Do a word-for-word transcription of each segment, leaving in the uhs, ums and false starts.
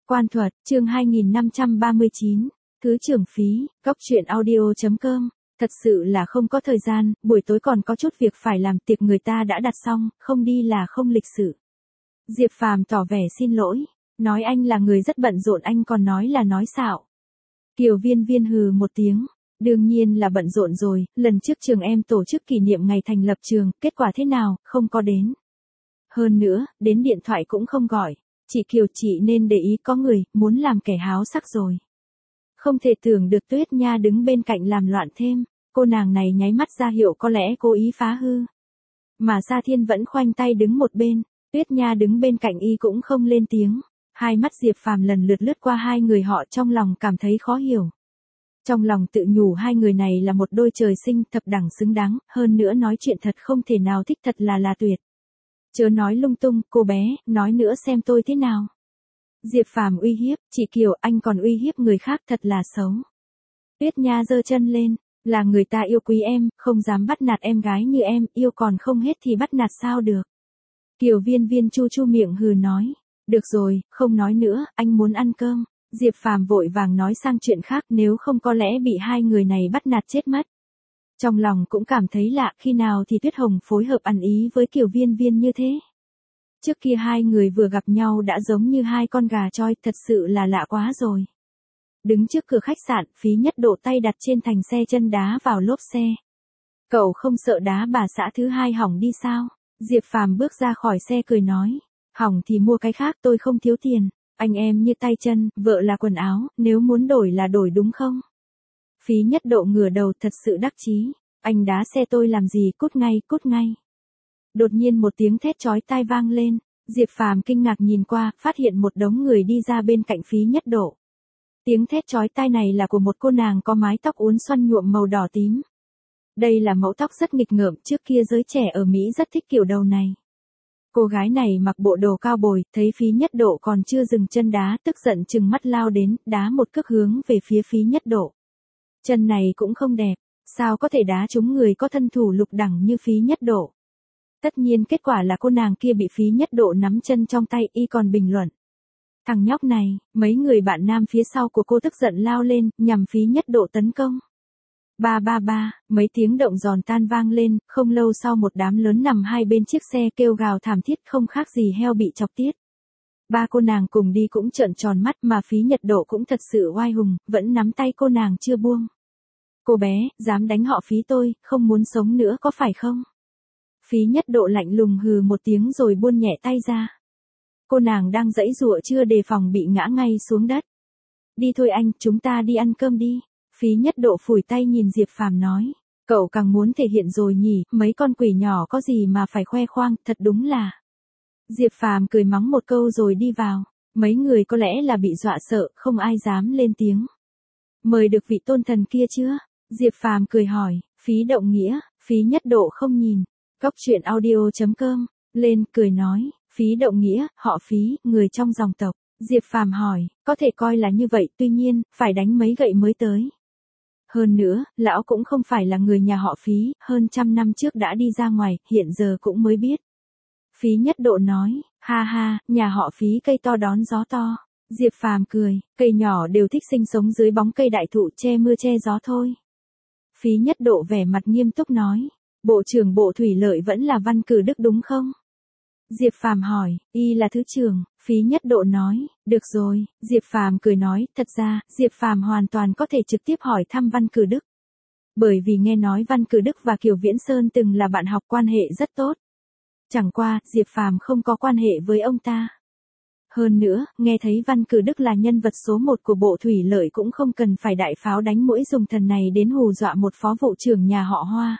Quan thuật, chương hai nghìn năm trăm ba mươi chín, Thứ trưởng phí, góc truyện audio chấm com. Thật sự là không có thời gian, buổi tối còn có chút việc phải làm, tiệc người ta đã đặt xong, không đi là không lịch sự. Diệp Phàm tỏ vẻ xin lỗi, nói anh là người rất bận rộn, anh còn nói là nói xạo. Kiều Viên Viên hừ một tiếng, đương nhiên là bận rộn rồi, lần trước trường em tổ chức kỷ niệm ngày thành lập trường, kết quả thế nào, không có đến. Hơn nữa, đến điện thoại cũng không gọi. Chị Kiều, chị nên để ý, có người muốn làm kẻ háo sắc rồi. Không thể tưởng được Tuyết Nha đứng bên cạnh làm loạn thêm, cô nàng này nháy mắt ra hiệu có lẽ cố ý phá hư. Mà Sa Thiên vẫn khoanh tay đứng một bên, Tuyết Nha đứng bên cạnh y cũng không lên tiếng. Hai mắt Diệp Phàm lần lượt lướt qua hai người họ, trong lòng cảm thấy khó hiểu. Trong lòng tự nhủ hai người này là một đôi trời sinh thập đẳng xứng đáng, hơn nữa nói chuyện thật không thể nào thích, thật là là tuyệt. Chớ nói lung tung, cô bé, nói nữa xem tôi thế nào. Diệp Phàm uy hiếp, chị Kiều, anh còn uy hiếp người khác, thật là xấu. Tuyết Nha giơ chân lên, là người ta yêu quý em, không dám bắt nạt em gái như em, yêu còn không hết thì bắt nạt sao được. Kiều Viên Viên chu chu miệng hừ nói, được rồi, không nói nữa, anh muốn ăn cơm. Diệp Phàm vội vàng nói sang chuyện khác, nếu không có lẽ bị hai người này bắt nạt chết mất. Trong lòng cũng cảm thấy lạ, khi nào thì Tuyết Hồng phối hợp ăn ý với Kiều Viên Viên như thế. Trước kia hai người vừa gặp nhau đã giống như hai con gà choi, thật sự là lạ quá rồi. Đứng trước cửa khách sạn, Phí Nhất Độ tay đặt trên thành xe, chân đá vào lốp xe. Cậu không sợ đá bà xã thứ hai hỏng đi sao? Diệp Phàm bước ra khỏi xe cười nói, hỏng thì mua cái khác, tôi không thiếu tiền. Anh em như tay chân, vợ là quần áo, nếu muốn đổi là đổi đúng không? Phí Nhất Độ ngửa đầu thật sự đắc chí, anh đá xe tôi làm gì, cút ngay, cút ngay. Đột nhiên một tiếng thét chói tai vang lên, Diệp Phàm kinh ngạc nhìn qua, phát hiện một đống người đi ra bên cạnh Phí Nhất Độ. Tiếng thét chói tai này là của một cô nàng có mái tóc uốn xoăn nhuộm màu đỏ tím. Đây là mẫu tóc rất nghịch ngợm, trước kia giới trẻ ở Mỹ rất thích kiểu đầu này. Cô gái này mặc bộ đồ cao bồi, thấy Phí Nhất Độ còn chưa dừng chân đá, tức giận chừng mắt lao đến, đá một cước hướng về phía Phí Nhất Độ. Chân này cũng không đẹp, sao có thể đá trúng người có thân thủ lục đẳng như Phí Nhất Độ. Tất nhiên kết quả là cô nàng kia bị Phí Nhất Độ nắm chân trong tay, y còn bình luận. Thằng nhóc này, mấy người bạn nam phía sau của cô tức giận lao lên, nhằm Phí Nhất Độ tấn công. Ba ba ba, mấy tiếng động giòn tan vang lên, không lâu sau một đám lớn nằm hai bên chiếc xe kêu gào thảm thiết, không khác gì heo bị chọc tiết. Ba cô nàng cùng đi cũng trợn tròn mắt, mà Phí Nhất Độ cũng thật sự oai hùng, vẫn nắm tay cô nàng chưa buông. Cô bé, dám đánh họ Phí tôi, không muốn sống nữa có phải không? Phí Nhất Độ lạnh lùng hừ một tiếng rồi buông nhẹ tay ra. Cô nàng đang giãy giụa chưa đề phòng bị ngã ngay xuống đất. Đi thôi anh, chúng ta đi ăn cơm đi. Phí Nhất Độ phủi tay nhìn Diệp Phàm nói, cậu càng muốn thể hiện rồi nhỉ, mấy con quỷ nhỏ có gì mà phải khoe khoang, thật đúng là. Diệp Phàm cười mắng một câu rồi đi vào, mấy người có lẽ là bị dọa sợ, không ai dám lên tiếng. Mời được vị tôn thần kia chưa? Diệp Phàm cười hỏi, Phí Động Nghĩa. Phí Nhất Độ không nhìn, góc truyện audio chấm com, lên cười nói, Phí Động Nghĩa, họ Phí, người trong dòng tộc. Diệp Phàm hỏi, có thể coi là như vậy, tuy nhiên, phải đánh mấy gậy mới tới. Hơn nữa, lão cũng không phải là người nhà họ Phí, hơn trăm năm trước đã đi ra ngoài, hiện giờ cũng mới biết. Phí Nhất Độ nói, ha ha, nhà họ Phí cây to đón gió to. Diệp Phàm cười, cây nhỏ đều thích sinh sống dưới bóng cây đại thụ, che mưa che gió thôi. Phí Nhất Độ vẻ mặt nghiêm túc nói, Bộ trưởng Bộ Thủy Lợi vẫn là Văn Cử Đức đúng không? Diệp Phàm hỏi, y là thứ trưởng. Phí Nhất Độ nói, được rồi. Diệp Phàm cười nói, thật ra, Diệp Phàm hoàn toàn có thể trực tiếp hỏi thăm Văn Cử Đức. Bởi vì nghe nói Văn Cử Đức và Kiều Viễn Sơn từng là bạn học, quan hệ rất tốt. Chẳng qua, Diệp Phàm không có quan hệ với ông ta. Hơn nữa, nghe thấy Văn Cử Đức là nhân vật số một của Bộ Thủy Lợi cũng không cần phải đại pháo đánh mũi dùng thần này đến hù dọa một phó vụ trưởng nhà họ Hoa.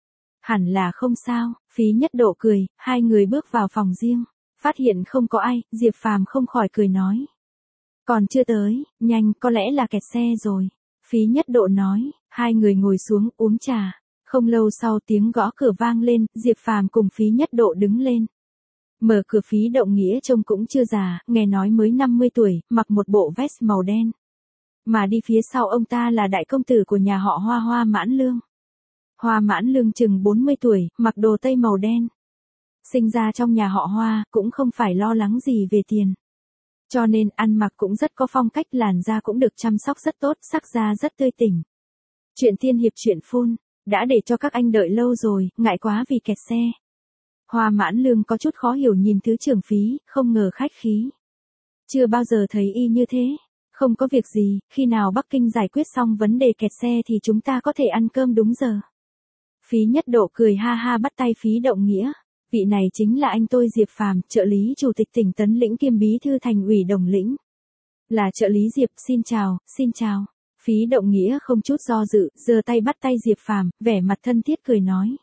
Hẳn là không sao. Phí Nhất Độ cười, hai người bước vào phòng riêng. Phát hiện không có ai, Diệp Phàm không khỏi cười nói. Còn chưa tới, nhanh, có lẽ là kẹt xe rồi. Phí Nhất Độ nói, hai người ngồi xuống, uống trà. Không lâu sau tiếng gõ cửa vang lên, Diệp Phàm cùng Phí Nhất Độ đứng lên. Mở cửa. Phí Động Nghĩa trông cũng chưa già, nghe nói mới năm mươi tuổi, mặc một bộ vest màu đen. Mà đi phía sau ông ta là đại công tử của nhà họ Hoa, Hoa Mãn Lương. Hoa Mãn Lương chừng bốn mươi tuổi, mặc đồ tây màu đen. Sinh ra trong nhà họ Hoa, cũng không phải lo lắng gì về tiền. Cho nên ăn mặc cũng rất có phong cách, làn da cũng được chăm sóc rất tốt, sắc da rất tươi tỉnh. Chuyện tiên hiệp chuyện phun, đã để cho các anh đợi lâu rồi, ngại quá vì kẹt xe. Hoa Mãn Lương có chút khó hiểu nhìn thứ trưởng Phí, không ngờ khách khí. Chưa bao giờ thấy y như thế. Không có việc gì, khi nào Bắc Kinh giải quyết xong vấn đề kẹt xe thì chúng ta có thể ăn cơm đúng giờ. Phí Nhất Độ cười ha ha bắt tay Phí Động Nghĩa. Vị này chính là anh tôi Diệp Phàm, trợ lý chủ tịch tỉnh Tấn Lĩnh kiêm bí thư thành ủy Đồng Lĩnh. Là trợ lý Diệp, xin chào, xin chào. Phí Động Nghĩa không chút do dự, giơ tay bắt tay Diệp Phàm, vẻ mặt thân thiết cười nói.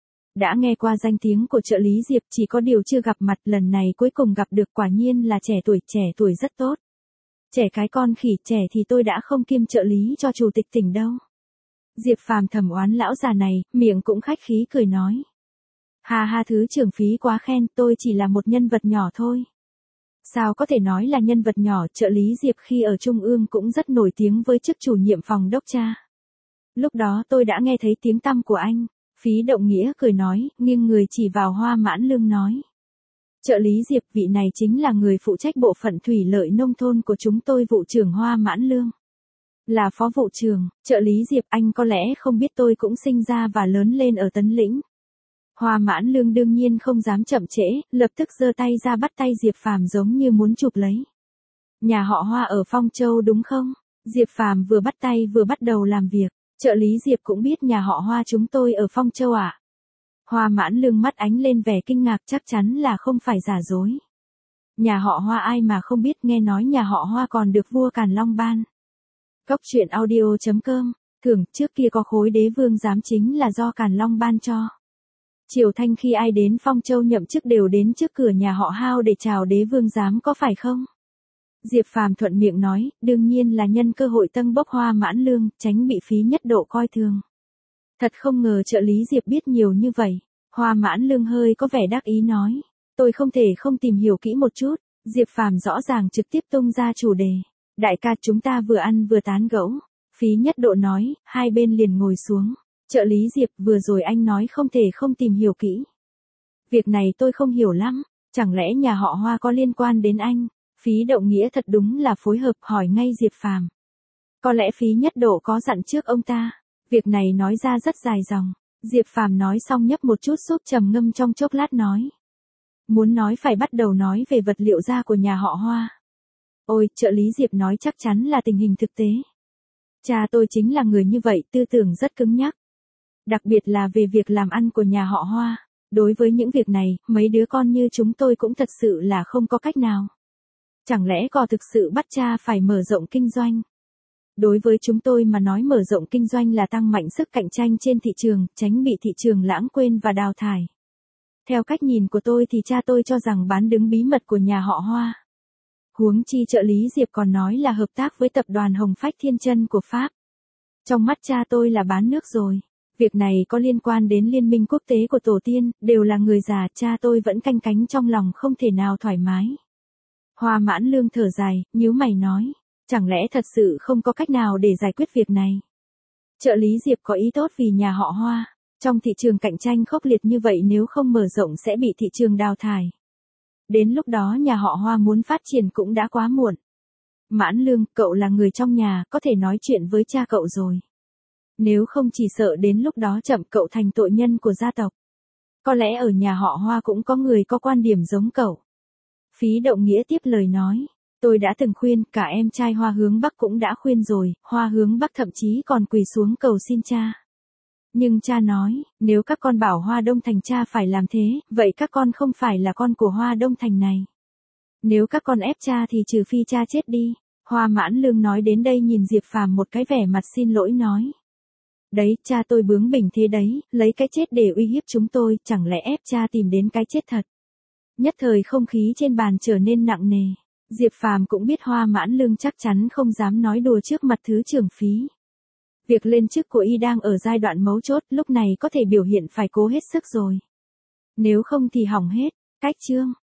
Đã nghe qua danh tiếng của trợ lý Diệp, chỉ có điều chưa gặp mặt, lần này cuối cùng gặp được, quả nhiên là trẻ tuổi, trẻ tuổi rất tốt. Trẻ cái con khỉ, trẻ thì tôi đã không kiêm trợ lý cho chủ tịch tỉnh đâu. Diệp Phàm thầm oán lão già này, miệng cũng khách khí cười nói. Hà hà thứ trưởng Phí quá khen, tôi chỉ là một nhân vật nhỏ thôi. Sao có thể nói là nhân vật nhỏ, trợ lý Diệp khi ở Trung ương cũng rất nổi tiếng với chức chủ nhiệm phòng đốc tra. Lúc đó tôi đã nghe thấy tiếng tăm của anh. Phí Động Nghĩa cười nói, nghiêng người chỉ vào Hoa Mãn Lương nói. Trợ lý Diệp, vị này chính là người phụ trách bộ phận thủy lợi nông thôn của chúng tôi, vụ trưởng Hoa Mãn Lương. Là phó vụ trưởng, trợ lý Diệp, anh có lẽ không biết tôi cũng sinh ra và lớn lên ở Tấn Lĩnh. Hoa Mãn Lương đương nhiên không dám chậm trễ, lập tức giơ tay ra bắt tay Diệp Phàm giống như muốn chụp lấy. Nhà họ Hoa ở Phong Châu đúng không? Diệp Phàm vừa bắt tay vừa bắt đầu làm việc. Trợ lý Diệp cũng biết nhà họ Hoa chúng tôi ở Phong Châu ạ. À? Hoa Mãn Lương mắt ánh lên vẻ kinh ngạc, chắc chắn là không phải giả dối. Nhà họ Hoa ai mà không biết, nghe nói nhà họ Hoa còn được vua Càn Long ban. Cốc truyện audio chấm com, thưởng trước kia có khối đế vương giám chính là do Càn Long ban cho. Triều Thanh khi ai đến Phong Châu nhậm chức đều đến trước cửa nhà họ Hao để chào đế vương giám có phải không? Diệp Phàm thuận miệng nói, đương nhiên là nhân cơ hội tâng bốc Hoa Mãn Lương, tránh bị Phí Nhất Độ coi thường. Thật không ngờ trợ lý Diệp biết nhiều như vậy. Hoa Mãn Lương hơi có vẻ đắc ý nói, tôi không thể không tìm hiểu kỹ một chút. Diệp Phàm rõ ràng trực tiếp tung ra chủ đề. Đại ca, chúng ta vừa ăn vừa tán gẫu. Phí Nhất Độ nói, hai bên liền ngồi xuống. Trợ lý Diệp, vừa rồi anh nói không thể không tìm hiểu kỹ. Việc này tôi không hiểu lắm, chẳng lẽ nhà họ Hoa có liên quan đến anh? Phí Động Nghĩa thật đúng là phối hợp, hỏi ngay Diệp Phàm. Có lẽ Phí Nhất Độ có dặn trước ông ta. Việc này nói ra rất dài dòng. Diệp Phàm nói xong nhấp một chút súp trầm ngâm trong chốc lát nói. Muốn nói phải bắt đầu nói về vật liệu da của nhà họ Hoa. Ôi, trợ lý Diệp nói chắc chắn là tình hình thực tế. Cha tôi chính là người như vậy, tư tưởng rất cứng nhắc. Đặc biệt là về việc làm ăn của nhà họ Hoa. Đối với những việc này, mấy đứa con như chúng tôi cũng thật sự là không có cách nào. Chẳng lẽ có thực sự bắt cha phải mở rộng kinh doanh? Đối với chúng tôi mà nói, mở rộng kinh doanh là tăng mạnh sức cạnh tranh trên thị trường, tránh bị thị trường lãng quên và đào thải. Theo cách nhìn của tôi thì cha tôi cho rằng bán đứng bí mật của nhà họ Hoa. Huống chi trợ lý Diệp còn nói là hợp tác với tập đoàn Hồng Phách Thiên Chân của Pháp. Trong mắt cha tôi là bán nước rồi. Việc này có liên quan đến liên minh quốc tế của tổ tiên, đều là người già, cha tôi vẫn canh cánh trong lòng không thể nào thoải mái. Hoa Mãn Lương thở dài, nhíu mày nói, chẳng lẽ thật sự không có cách nào để giải quyết việc này? Trợ lý Diệp có ý tốt vì nhà họ Hoa, trong thị trường cạnh tranh khốc liệt như vậy nếu không mở rộng sẽ bị thị trường đào thải. Đến lúc đó nhà họ Hoa muốn phát triển cũng đã quá muộn. Mãn Lương, cậu là người trong nhà, có thể nói chuyện với cha cậu rồi. Nếu không chỉ sợ đến lúc đó chậm cậu thành tội nhân của gia tộc. Có lẽ ở nhà họ Hoa cũng có người có quan điểm giống cậu. Phí Động Nghĩa tiếp lời nói, tôi đã từng khuyên, cả em trai Hoa Hướng Bắc cũng đã khuyên rồi, Hoa Hướng Bắc thậm chí còn quỳ xuống cầu xin cha. Nhưng cha nói, nếu các con bảo Hoa Đông Thành cha phải làm thế, vậy các con không phải là con của Hoa Đông Thành này. Nếu các con ép cha thì trừ phi cha chết đi. Hoa Mãn Lương nói đến đây nhìn Diệp Phàm một cái vẻ mặt xin lỗi nói. Đấy, cha tôi bướng bỉnh thế đấy, lấy cái chết để uy hiếp chúng tôi, chẳng lẽ ép cha tìm đến cái chết thật. Nhất thời không khí trên bàn trở nên nặng nề. Diệp Phàm cũng biết Hoa Mãn Lương chắc chắn không dám nói đùa trước mặt thứ trưởng Phí. Việc lên chức của y đang ở giai đoạn mấu chốt, lúc này có thể biểu hiện phải cố hết sức rồi. Nếu không thì hỏng hết. Cách chương